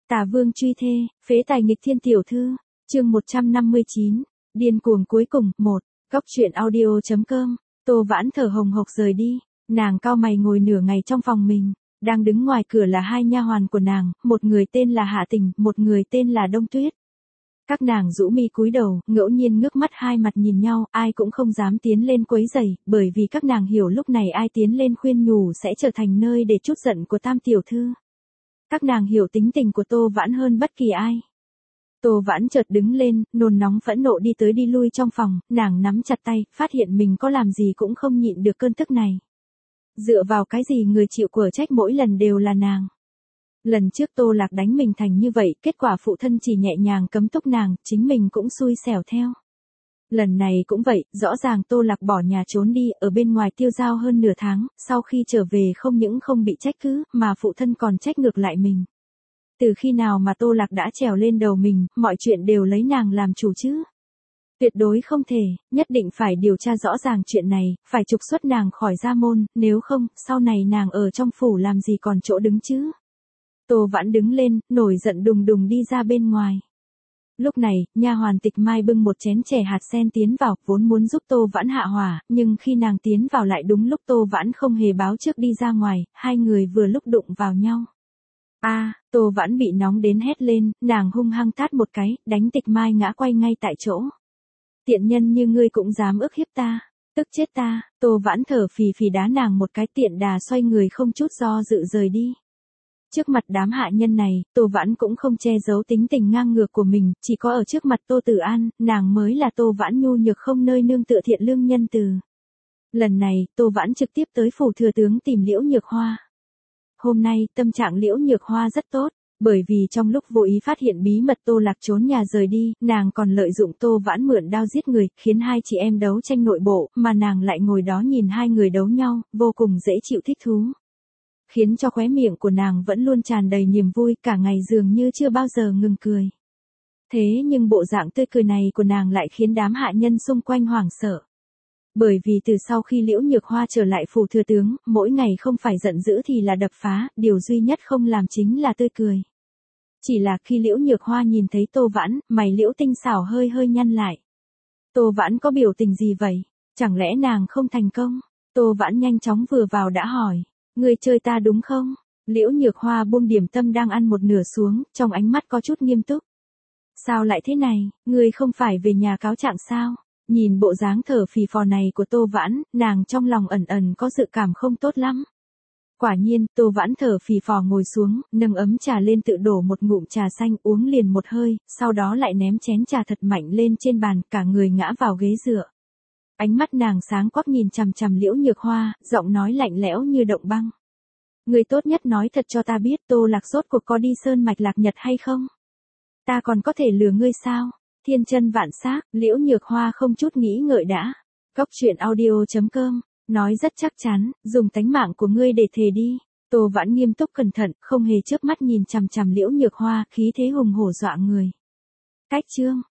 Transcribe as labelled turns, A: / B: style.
A: Tả Vương truy thê, phế tài nghịch thiên tiểu thư, chương 159, điên cuồng cuối cùng, 1, góc truyện audio.com, Tô Vãn thở hồng hộc rời đi, nàng cau mày ngồi nửa ngày trong phòng mình, đang đứng ngoài cửa là hai nha hoàn của nàng, một người tên là Hạ Tình, một người tên là Đông Tuyết. Các nàng rũ mi cúi đầu, ngẫu nhiên ngước mắt hai mặt nhìn nhau, ai cũng không dám tiến lên quấy rầy, bởi vì các nàng hiểu lúc này ai tiến lên khuyên nhủ sẽ trở thành nơi để trút giận của Tam tiểu thư. Các nàng hiểu tính tình của Tô Vãn hơn bất kỳ ai. Tô Vãn chợt đứng lên, nôn nóng phẫn nộ đi tới đi lui trong phòng, nàng nắm chặt tay, phát hiện mình có làm gì cũng không nhịn được cơn tức này. Dựa vào cái gì người chịu của trách mỗi lần đều là nàng. Lần trước Tô Lạc đánh mình thành như vậy, kết quả phụ thân chỉ nhẹ nhàng cấm túc nàng, chính mình cũng xui xẻo theo. Lần này cũng vậy, rõ ràng Tô Lạc bỏ nhà trốn đi, ở bên ngoài tiêu dao hơn nửa tháng, sau khi trở về không những không bị trách cứ, mà phụ thân còn trách ngược lại mình. Từ khi nào mà Tô Lạc đã trèo lên đầu mình, mọi chuyện đều lấy nàng làm chủ chứ? Tuyệt đối không thể, nhất định phải điều tra rõ ràng chuyện này, phải trục xuất nàng khỏi gia môn, nếu không, sau này nàng ở trong phủ làm gì còn chỗ đứng chứ? Tô Vãn đứng lên, nổi giận đùng đùng đi ra bên ngoài. Lúc này, nha hoàn Tịch Mai bưng một chén chè hạt sen tiến vào, vốn muốn giúp Tô Vãn hạ hỏa, nhưng khi nàng tiến vào lại đúng lúc Tô Vãn không hề báo trước đi ra ngoài, hai người vừa lúc đụng vào nhau. Tô Vãn bị nóng đến hét lên, nàng hung hăng tát một cái, đánh Tịch Mai ngã quay ngay tại chỗ. Tiện nhân như ngươi cũng dám ức hiếp ta, tức chết ta, Tô Vãn thở phì phì đá nàng một cái, tiện đà xoay người không chút do dự rời đi. Trước mặt đám hạ nhân này, Tô Vãn cũng không che giấu tính tình ngang ngược của mình, chỉ có ở trước mặt Tô Tử An, nàng mới là Tô Vãn nhu nhược không nơi nương tựa thiện lương nhân từ. Lần này, Tô Vãn trực tiếp tới phủ thừa tướng tìm Liễu Nhược Hoa. Hôm nay, tâm trạng Liễu Nhược Hoa rất tốt, bởi vì trong lúc vô ý phát hiện bí mật Tô Lạc trốn nhà rời đi, nàng còn lợi dụng Tô Vãn mượn đao giết người, khiến hai chị em đấu tranh nội bộ, mà nàng lại ngồi đó nhìn hai người đấu nhau, vô cùng dễ chịu thích thú. Khiến cho khóe miệng của nàng vẫn luôn tràn đầy niềm vui, cả ngày dường như chưa bao giờ ngừng cười. Thế nhưng bộ dạng tươi cười này của nàng lại khiến đám hạ nhân xung quanh hoảng sợ. Bởi vì từ sau khi Liễu Nhược Hoa trở lại phủ thừa tướng, mỗi ngày không phải giận dữ thì là đập phá, điều duy nhất không làm chính là tươi cười. Chỉ là khi Liễu Nhược Hoa nhìn thấy Tô Vãn, mày Liễu tinh xảo hơi hơi nhăn lại. Tô Vãn có biểu tình gì vậy? Chẳng lẽ nàng không thành công? Tô Vãn nhanh chóng vừa vào đã hỏi. Ngươi chơi ta đúng không? Liễu Nhược Hoa buông điểm tâm đang ăn một nửa xuống, trong ánh mắt có chút nghiêm túc. Sao lại thế này, ngươi không phải về nhà cáo trạng sao? Nhìn bộ dáng thở phì phò này của Tô Vãn, nàng trong lòng ẩn ẩn có dự cảm không tốt lắm. Quả nhiên, Tô Vãn thở phì phò ngồi xuống, nâng ấm trà lên tự đổ một ngụm trà xanh uống liền một hơi, sau đó lại ném chén trà thật mạnh lên trên bàn, cả người ngã vào ghế dựa. Ánh mắt nàng sáng quắc nhìn chằm chằm Liễu Nhược Hoa, giọng nói lạnh lẽo như động băng. Ngươi tốt nhất nói thật cho ta biết Tô Lạc rốt cuộc có đi sơn mạch lạc nhật hay không? Ta còn có thể lừa ngươi sao? Thiên chân vạn xác, Liễu Nhược Hoa không chút nghĩ ngợi đã. Góc truyện audio.com, nói rất chắc chắn, dùng tánh mạng của ngươi để thề đi. Tô Vãn nghiêm túc cẩn thận, không hề chớp mắt nhìn chằm chằm Liễu Nhược Hoa, khí thế hùng hổ dọa người. Cách chương.